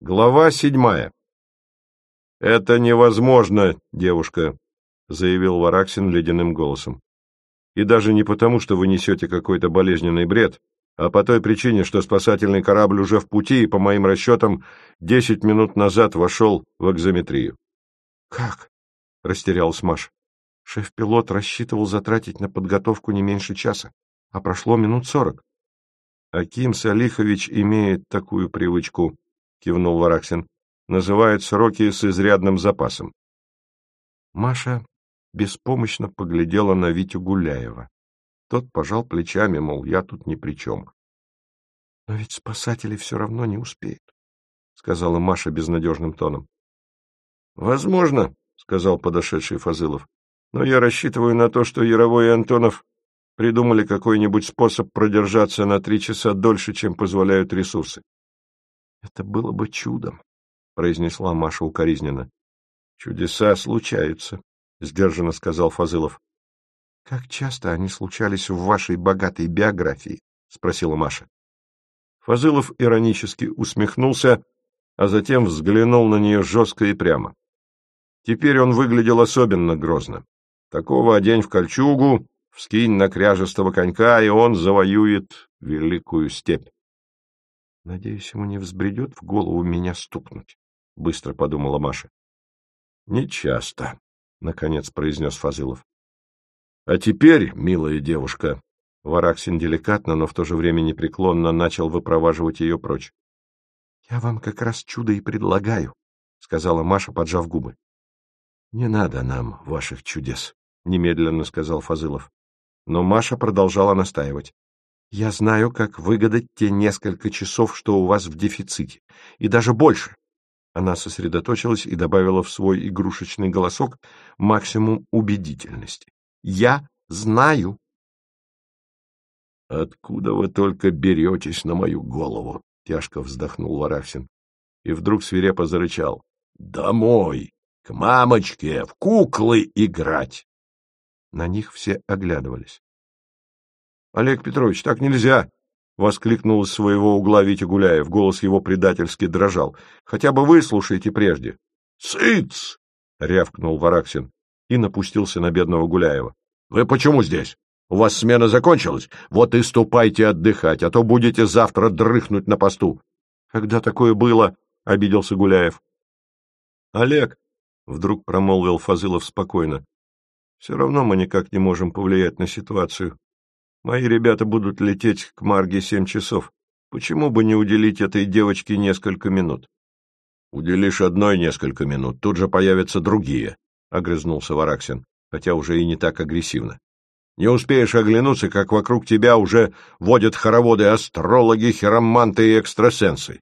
Глава 7. «Это невозможно, девушка», — заявил Вараксин ледяным голосом. «И даже не потому, что вы несете какой-то болезненный бред, а по той причине, что спасательный корабль уже в пути и, по моим расчетам, 10 минут назад вошел в акзометрию». «Как?» — растерялась Маша. «Шеф-пилот рассчитывал затратить на подготовку не меньше часа, а прошло минут 40. «Аким Салихович имеет такую привычку», — кивнул Вараксин. «Называют сроки с изрядным запасом». Маша беспомощно поглядела на Витю Гуляева. Тот пожал плечами, мол, я тут ни при чем. — Но ведь спасатели все равно не успеют, — сказала Маша безнадежным тоном. — Возможно, — сказал подошедший Фазылов, — но я рассчитываю на то, что Яровой и Антонов придумали какой-нибудь способ продержаться на 3 часа дольше, чем позволяют ресурсы. — Это было бы чудом, — произнесла Маша укоризненно. — Чудеса случаются, — сдержанно сказал Фазылов. — Как часто они случались в вашей богатой биографии? — спросила Маша. Фазылов иронически усмехнулся, а затем взглянул на нее жестко и прямо. Теперь он выглядел особенно грозно. Такого одень в кольчугу, вскинь на кряжестого конька, и он завоюет великую степь. — Надеюсь, ему не взбредет в голову меня стукнуть, — быстро подумала Маша. — Нечасто, — наконец произнес Фазылов. — А теперь, милая девушка, Вараксин деликатно, но в то же время непреклонно начал выпроваживать ее прочь. — Я вам как раз чудо и предлагаю, — сказала Маша, поджав губы. — Не надо нам ваших чудес, — немедленно сказал Фазылов. Но Маша продолжала настаивать. — Я знаю, как выгадать те несколько часов, что у вас в дефиците, и даже больше. Она сосредоточилась и добавила в свой игрушечный голосок максимум убедительности. — Я знаю. — Откуда вы только беретесь на мою голову? — тяжко вздохнул Вараксин. И вдруг свирепо зарычал. — Домой! К мамочке! В куклы играть! На них все оглядывались. — Олег Петрович, так нельзя! — воскликнул из своего угла Витя Гуляев. Голос его предательски дрожал. — Хотя бы выслушайте прежде. — Цыц! — рявкнул Вараксин и напустился на бедного Гуляева. — Вы почему здесь? У вас смена закончилась? Вот и ступайте отдыхать, а то будете завтра дрыхнуть на посту. — Когда такое было? — обиделся Гуляев. — Олег, — вдруг промолвил Фазылов спокойно, — все равно мы никак не можем повлиять на ситуацию. Мои ребята будут лететь к Марге 7 часов. Почему бы не уделить этой девочке несколько минут? — Уделишь одной несколько минут, тут же появятся другие, — огрызнулся Вараксин, хотя уже и не так агрессивно. Не успеешь оглянуться, как вокруг тебя уже водят хороводы астрологи, хироманты и экстрасенсы.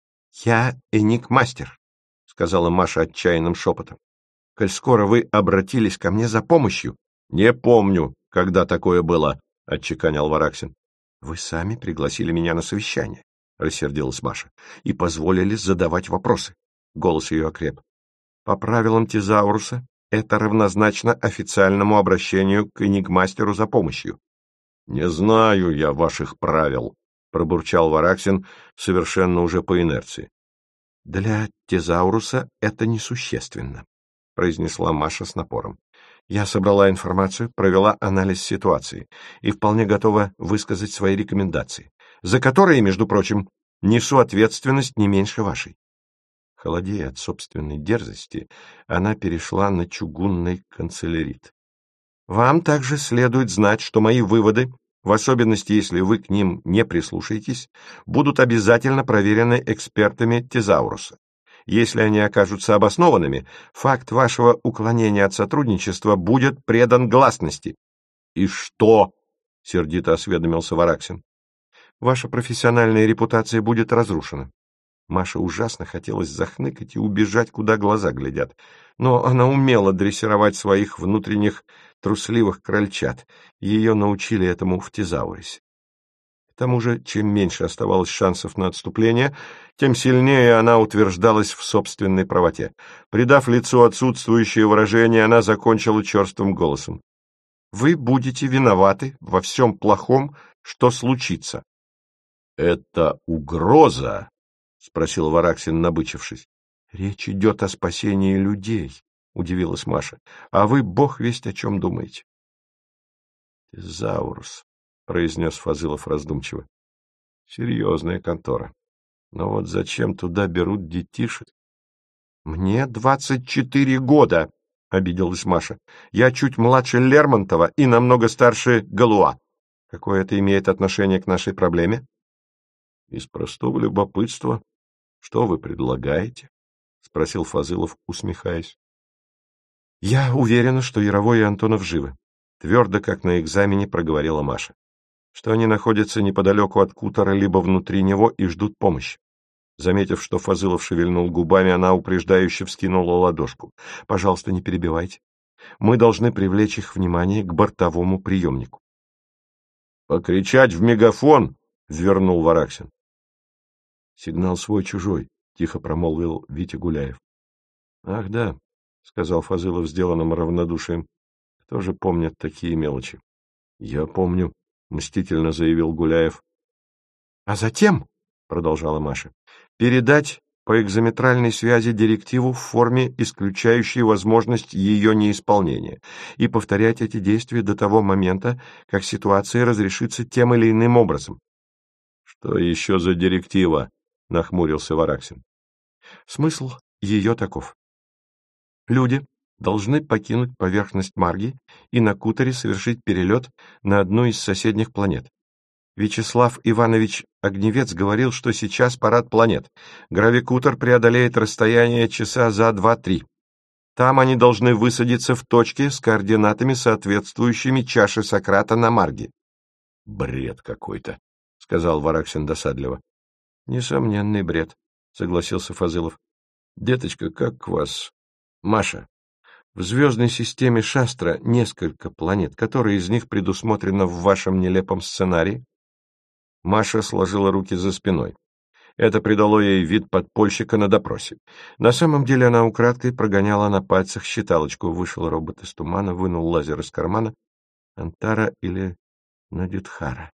— Я энигмастер, — сказала Маша отчаянным шепотом. — Коль скоро вы обратились ко мне за помощью... — Не помню, когда такое было, — отчеканил Вараксин. — Вы сами пригласили меня на совещание, — рассердилась Маша, — и позволили задавать вопросы. Голос ее окреп. По правилам Тезауруса это равнозначно официальному обращению к энигмастеру за помощью. — Не знаю я ваших правил, — пробурчал Вараксин совершенно уже по инерции. — Для Тезауруса это несущественно, — произнесла Маша с напором. Я собрала информацию, провела анализ ситуации и вполне готова высказать свои рекомендации, за которые, между прочим, несу ответственность не меньше вашей. Холодея от собственной дерзости, она перешла на чугунный канцелярит. Вам также следует знать, что мои выводы, в особенности, если вы к ним не прислушаетесь, будут обязательно проверены экспертами Тезауруса. Если они окажутся обоснованными, факт вашего уклонения от сотрудничества будет предан гласности. — И что? — сердито осведомился Вараксин. — Ваша профессиональная репутация будет разрушена. Маше ужасно хотелось захныкать и убежать, куда глаза глядят, но она умела дрессировать своих внутренних трусливых крольчат. Ее научили этому в Тезаурусе. К тому же, чем меньше оставалось шансов на отступление, тем сильнее она утверждалась в собственной правоте. Придав лицу отсутствующее выражение, она закончила черствым голосом. «Вы будете виноваты во всем плохом, что случится». «Это угроза — спросил Вараксин, набычившись. — Речь идет о спасении людей, — удивилась Маша. — А вы бог весть о чем думаете. — Тезаурус, — произнес Фазылов раздумчиво. — Серьезная контора. Но вот зачем туда берут детишек? — Мне 24 года, — обиделась Маша. — Я чуть младше Лермонтова и намного старше Галуа. Какое это имеет отношение к нашей проблеме? — Из простого любопытства. Что вы предлагаете? — спросил Фазылов, усмехаясь. — Я уверена, что Яровой и Антонов живы, — твердо, как на экзамене, проговорила Маша. Что они находятся неподалеку от Кутора, либо внутри него и ждут помощи. Заметив, что Фазылов шевельнул губами, она упреждающе вскинула ладошку. — Пожалуйста, не перебивайте. Мы должны привлечь их внимание к бортовому приемнику. — Покричать в мегафон! — вернул Вараксин. — Сигнал свой-чужой, — тихо промолвил Витя Гуляев. — Ах, да, — сказал Фазылов сделанным равнодушием. — Кто же помнит такие мелочи? — Я помню, — мстительно заявил Гуляев. — А затем, — продолжала Маша, — передать по экзометральной связи директиву в форме, исключающей возможность ее неисполнения, и повторять эти действия до того момента, как ситуация разрешится тем или иным образом. — Что еще за директива? — нахмурился Вараксин. — Смысл ее таков. Люди должны покинуть поверхность Марги и на Куторе совершить перелет на одну из соседних планет. Вячеслав Иванович Огневец говорил, что сейчас парад планет. Гравикутор преодолеет расстояние часа за 2-3. Там они должны высадиться в точке с координатами, соответствующими чаше Сократа на Марге. — Бред какой-то, — сказал Вараксин досадливо. — Несомненный бред, — согласился Фазылов. — Деточка, как вас? Маша. В звездной системе Шастра несколько планет. Которые из них предусмотрено в вашем нелепом сценарии? Маша сложила руки за спиной. Это придало ей вид подпольщика на допросе. На самом деле она украдкой прогоняла на пальцах считалочку. Вышел робот из тумана, вынул лазер из кармана. Антара или Надюдхара.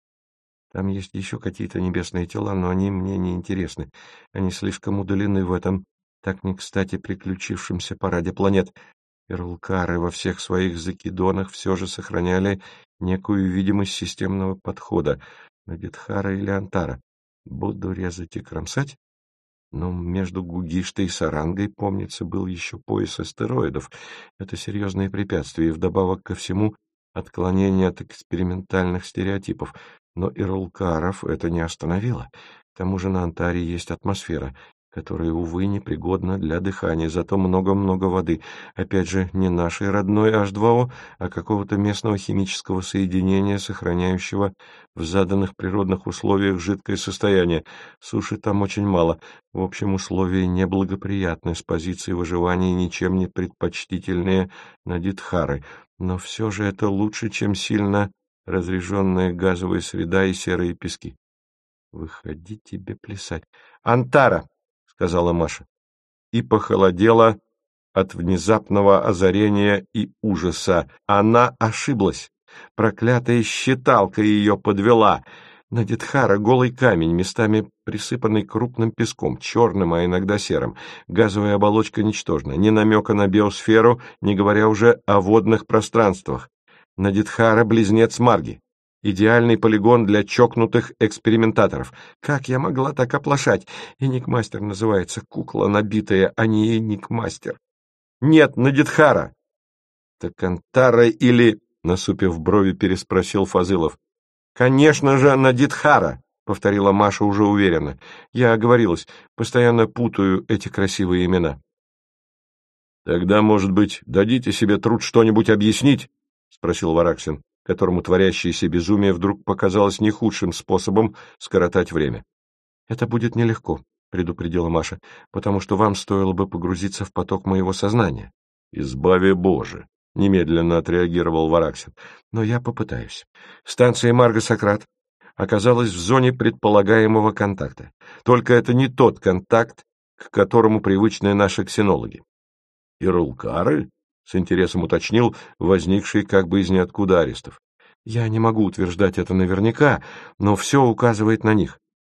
Там есть еще какие-то небесные тела, но они мне не интересны. Они слишком удалены в этом так не кстати приключившемся параде планет. Ирлкары во всех своих закидонах все же сохраняли некую видимость системного подхода. Надюдхара или Антара. Буду резать и кромсать? Но между Гугиштой и Сарангой, помнится, был еще пояс астероидов. Это серьезные препятствия, и вдобавок ко всему отклонение от экспериментальных стереотипов. Но Ирлкаров это не остановило. К тому же на Антаре есть атмосфера, которая, увы, непригодна для дыхания, зато много-много воды. Опять же, не нашей родной H2O, а какого-то местного химического соединения, сохраняющего в заданных природных условиях жидкое состояние. Суши там очень мало. В общем, условия неблагоприятны, с позиции выживания ничем не предпочтительнее Надюдхары. Но все же это лучше, чем сильно разреженная газовая среда и серые пески. Выходи тебе плясать. Антара! — сказала Маша, и похолодела от внезапного озарения и ужаса. Она ошиблась. Проклятая считалка ее подвела. Надюдхара — голый камень, местами присыпанный крупным песком, черным, а иногда серым. Газовая оболочка ничтожна, ни намека на биосферу, не говоря уже о водных пространствах. Надюдхара — близнец Марги. Идеальный полигон для чокнутых экспериментаторов. Как я могла так оплошать? Эникмастер называется, кукла набитая, а не Эникмастер. Нет, Надюдхара. Так Антара или... Насупив брови, переспросил Фазылов. Конечно же, Надюдхара, повторила Маша уже уверенно. Я оговорилась, постоянно путаю эти красивые имена. Тогда, может быть, дадите себе труд что-нибудь объяснить? Спросил Вараксин, которому творящееся безумие вдруг показалось не худшим способом скоротать время. — Это будет нелегко, — предупредила Маша, — потому что вам стоило бы погрузиться в поток моего сознания. — Избави Боже! — немедленно отреагировал Вараксин. — Но я попытаюсь. Станция Марго-Сократ оказалась в зоне предполагаемого контакта. Только это не тот контакт, к которому привычны наши ксенологи. — Ирлкары? — с интересом уточнил возникший как бы из ниоткуда Аристов. — Я не могу утверждать это наверняка, но все указывает на них. —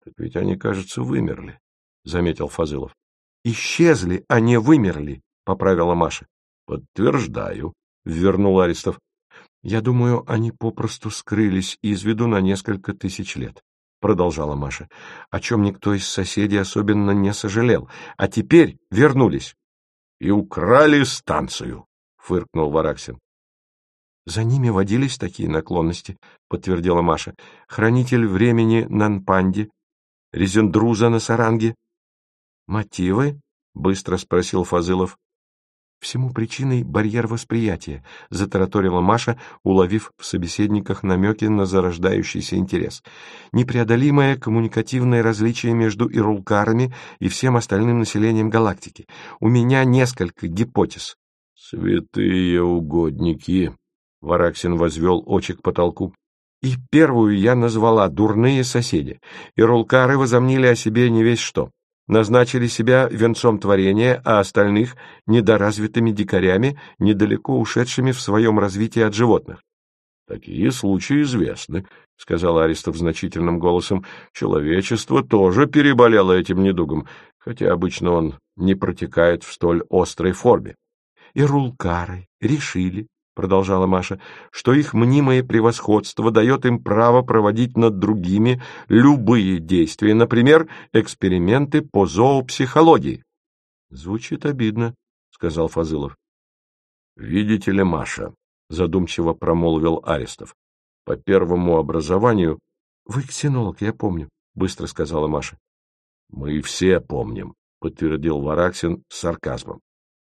Так ведь они, кажется, вымерли, — заметил Фазылов. — Исчезли, а не вымерли, — поправила Маша. — Подтверждаю, — ввернул Аристов. — Я думаю, они попросту скрылись из виду на несколько тысяч лет, — продолжала Маша, — о чем никто из соседей особенно не сожалел, а теперь вернулись. — И украли станцию, — фыркнул Вараксин. — За ними водились такие наклонности, — подтвердила Маша. — Хранитель времени на Нпанде, Резендруза на Саранге. — Мотивы? — быстро спросил Фазылов. — Всему причиной барьер восприятия, — затараторила Маша, уловив в собеседниках намеки на зарождающийся интерес. Непреодолимое коммуникативное различие между ирулкарами и всем остальным населением галактики. У меня несколько гипотез. — Святые угодники! — Вараксин возвел очи к потолку. И первую я назвала «дурные соседи». Ирулкары возомнили о себе не весь что. Назначили себя венцом творения, а остальных — недоразвитыми дикарями, недалеко ушедшими в своем развитии от животных. — Такие случаи известны, — сказал Аристов значительным голосом. — Человечество тоже переболело этим недугом, хотя обычно он не протекает в столь острой форме. Ирулкары решили, — продолжала Маша, — что их мнимое превосходство дает им право проводить над другими любые действия, например, эксперименты по зоопсихологии. — Звучит обидно, — сказал Фазылов. — Видите ли, Маша, — задумчиво промолвил Аристов, — по первому образованию... — Вы ксенолог, я помню, — быстро сказала Маша. — Мы все помним, — подтвердил Вараксин с сарказмом.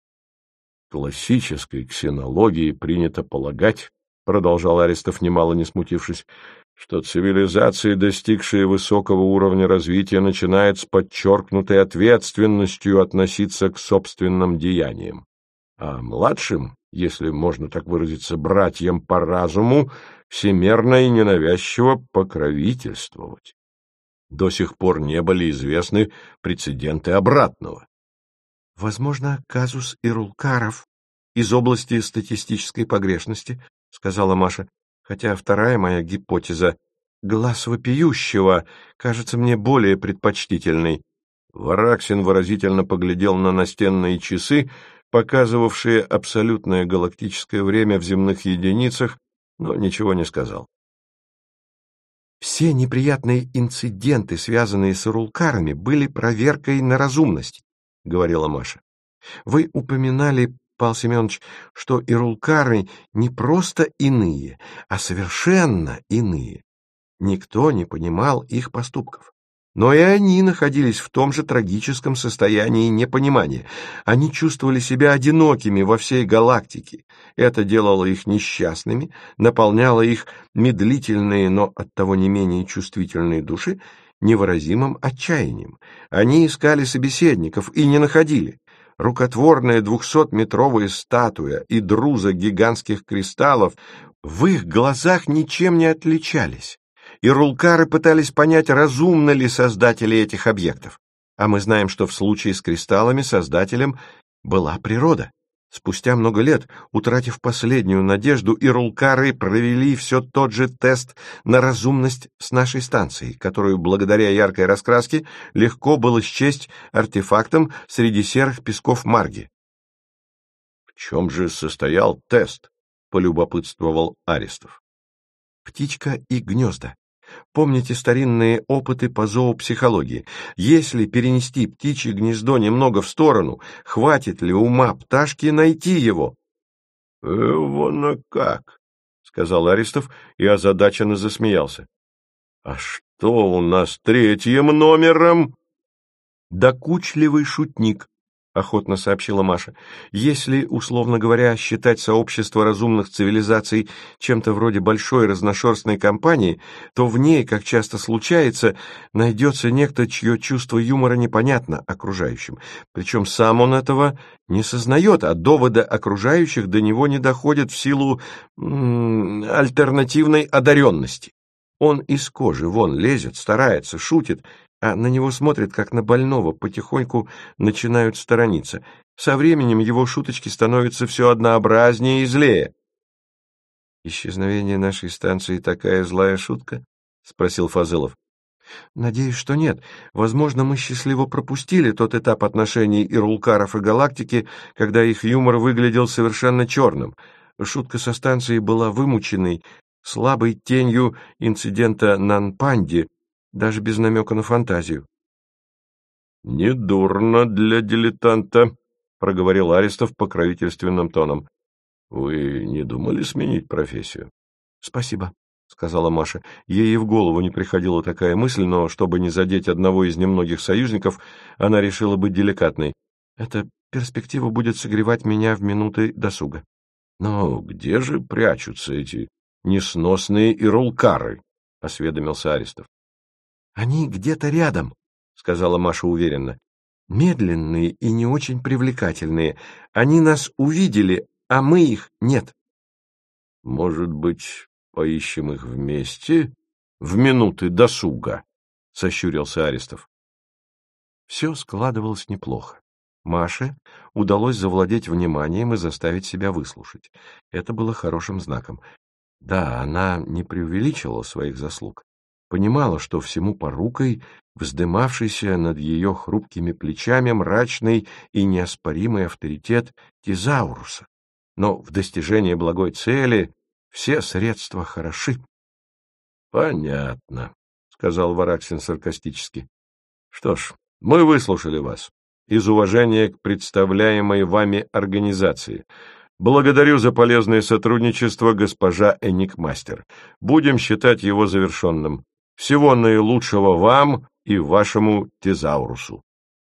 Классической ксенологии принято полагать, — продолжал Аристов, немало не смутившись, — что цивилизации, достигшие высокого уровня развития, начинают с подчеркнутой ответственностью относиться к собственным деяниям, а младшим, если можно так выразиться, братьям по разуму, всемерно и ненавязчиво покровительствовать. До сих пор не были известны прецеденты обратного. Возможно, казус ирулкаров из области статистической погрешности, — сказала Маша, хотя вторая моя гипотеза, глаз вопиющего, кажется мне более предпочтительной. Вараксин выразительно поглядел на настенные часы, показывавшие абсолютное галактическое время в земных единицах, но ничего не сказал. Все неприятные инциденты, связанные с ирулкарами, были проверкой на разумность, — говорила Маша. Вы упоминали, Павел Семенович, что ирулкары не просто иные, а совершенно иные. Никто не понимал их поступков. Но и они находились в том же трагическом состоянии непонимания. Они чувствовали себя одинокими во всей галактике. Это делало их несчастными, наполняло их медлительные, но оттого не менее чувствительные души невыразимым отчаянием. Они искали собеседников и не находили. Рукотворная 200-метровая статуя и друза гигантских кристаллов в их глазах ничем не отличались. Ирулкары пытались понять, разумны ли создатели этих объектов. А мы знаем, что в случае с кристаллами создателем была природа. Спустя много лет, утратив последнюю надежду, ирулкары провели все тот же тест на разумность с нашей станцией, которую, благодаря яркой раскраске, легко было счесть артефактом среди серых песков Марги. — В чем же состоял тест? — полюбопытствовал Аристов. — Птичка и гнезда. Помните старинные опыты по зоопсихологии? Если перенести птичье гнездо немного в сторону, хватит ли ума пташки найти его? — Вон как, — сказал Аристов и озадаченно засмеялся. — А что у нас третьим номером? — Докучливый шутник, — охотно сообщила Маша. Если, условно говоря, считать сообщество разумных цивилизаций чем-то вроде большой разношерстной компании, то в ней, как часто случается, найдется некто, чье чувство юмора непонятно окружающим. Причем сам он этого не сознает, а доводы окружающих до него не доходят в силу альтернативной одаренности. Он из кожи вон лезет, старается, шутит, а на него смотрят, как на больного, потихоньку начинают сторониться. Со временем его шуточки становятся все однообразнее и злее. — Исчезновение нашей станции такая злая шутка? — спросил Фазылов. Надеюсь, что нет. Возможно, мы счастливо пропустили тот этап отношений Ирулкаров и Галактики, когда их юмор выглядел совершенно черным. Шутка со станцией была вымученной, слабой тенью инцидента Нанпанди, даже без намека на фантазию. «Недурно для дилетанта», — проговорил Аристов покровительственным тоном. «Вы не думали сменить профессию?» «Спасибо», — сказала Маша. Ей и в голову не приходила такая мысль, но, чтобы не задеть одного из немногих союзников, она решила быть деликатной. «Эта перспектива будет согревать меня в минуты досуга». «Но где же прячутся эти несносные ирулкары?» — осведомился Аристов. «Они где-то рядом», — сказала Маша уверенно. «Медленные и не очень привлекательные. Они нас увидели, а мы их нет». «Может быть, поищем их вместе в минуты досуга?» — сощурился Аристов. Все складывалось неплохо. Маше удалось завладеть вниманием и заставить себя выслушать. Это было хорошим знаком. Да, она не преувеличивала своих заслуг. Понимала, что всему порукой вздымавшийся над ее хрупкими плечами мрачный и неоспоримый авторитет Тезауруса. Но в достижении благой цели все средства хороши. — Понятно, — сказал Вараксин саркастически. — Что ж, мы выслушали вас. Из уважения к представляемой вами организации. Благодарю за полезное сотрудничество, госпожа Энигмастер. Будем считать его завершенным. Всего наилучшего вам и вашему Тезаурусу.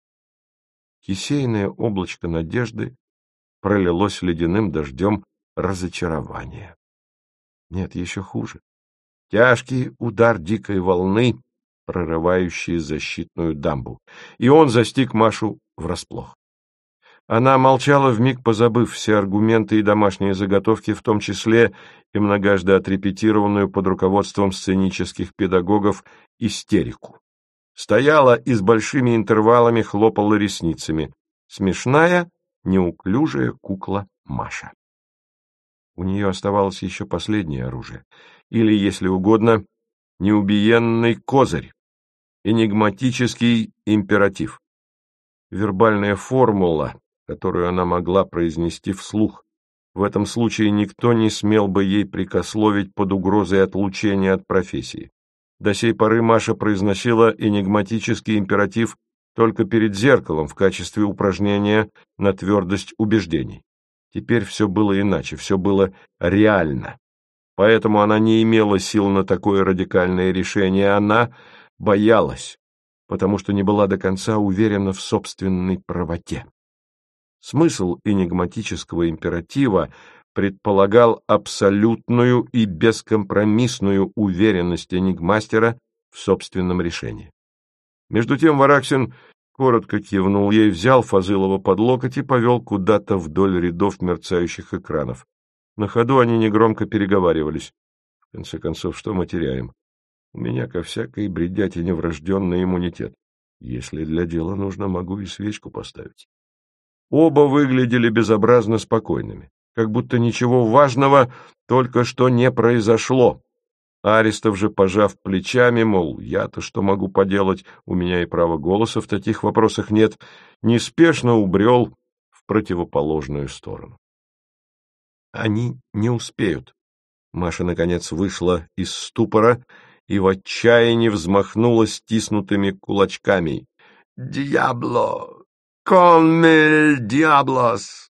Кисейное облачко надежды пролилось ледяным дождем разочарования. Нет, еще хуже. Тяжкий удар дикой волны, прорывающей защитную дамбу. И он застиг Машу врасплох. Она молчала, вмиг позабыв все аргументы и домашние заготовки, в том числе и многожды отрепетированную под руководством сценических педагогов истерику. Стояла и с большими интервалами хлопала ресницами. Смешная, неуклюжая кукла Маша. У нее оставалось еще последнее оружие, или, если угодно, неубиенный козырь, энигматический императив. Вербальная формула, которую она могла произнести вслух. В этом случае никто не смел бы ей прикословить под угрозой отлучения от профессии. До сей поры Маша произносила энигматический императив только перед зеркалом в качестве упражнения на твердость убеждений. Теперь все было иначе, все было реально. Поэтому она не имела сил на такое радикальное решение, она боялась, потому что не была до конца уверена в собственной правоте. Смысл энигматического императива предполагал абсолютную и бескомпромиссную уверенность энигмастера в собственном решении. Между тем Вараксин коротко кивнул ей, взял Фазылова под локоть и повел куда-то вдоль рядов мерцающих экранов. На ходу они негромко переговаривались. В конце концов, что мы теряем? У меня ко всякой бредятине врожденный иммунитет. Если для дела нужно, могу и свечку поставить. Оба выглядели безобразно спокойными, как будто ничего важного только что не произошло. Аристов же, пожав плечами, мол, я-то что могу поделать, у меня и права голоса в таких вопросах нет, неспешно убрел в противоположную сторону. Они не успеют. Маша, наконец, вышла из ступора и в отчаянии взмахнула стиснутыми кулачками. «Диабло! Конмель диаблос!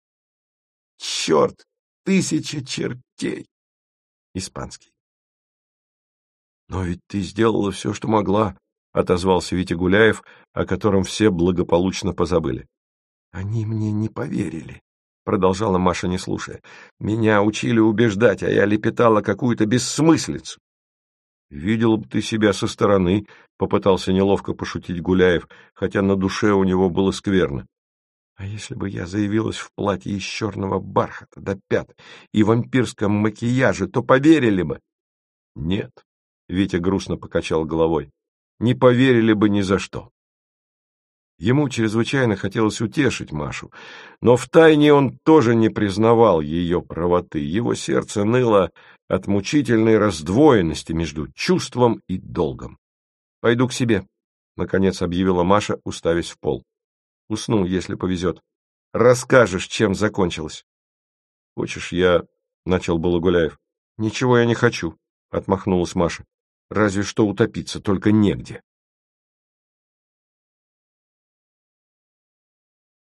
Черт! 1000 чертей!» Испанский. «Но ведь ты сделала все, что могла», — отозвался Витя Гуляев, о котором все благополучно позабыли. «Они мне не поверили», — продолжала Маша, не слушая. «Меня учили убеждать, а я лепетала какую-то бессмыслицу». «Видела бы ты себя со стороны», — попытался неловко пошутить Гуляев, хотя на душе у него было скверно. «А если бы я заявилась в платье из черного бархата до пят и вампирском макияже, то поверили бы?» «Нет», — Витя грустно покачал головой, — «не поверили бы ни за что». Ему чрезвычайно хотелось утешить Машу, но втайне он тоже не признавал ее правоты. Его сердце ныло от мучительной раздвоенности между чувством и долгом. Пойду к себе, — наконец объявила Маша, уставясь в пол. Усну, если повезет. Расскажешь, чем закончилось. — Хочешь, я... — начал было Гуляев. — Ничего я не хочу, — отмахнулась Маша. — Разве что утопиться, только негде.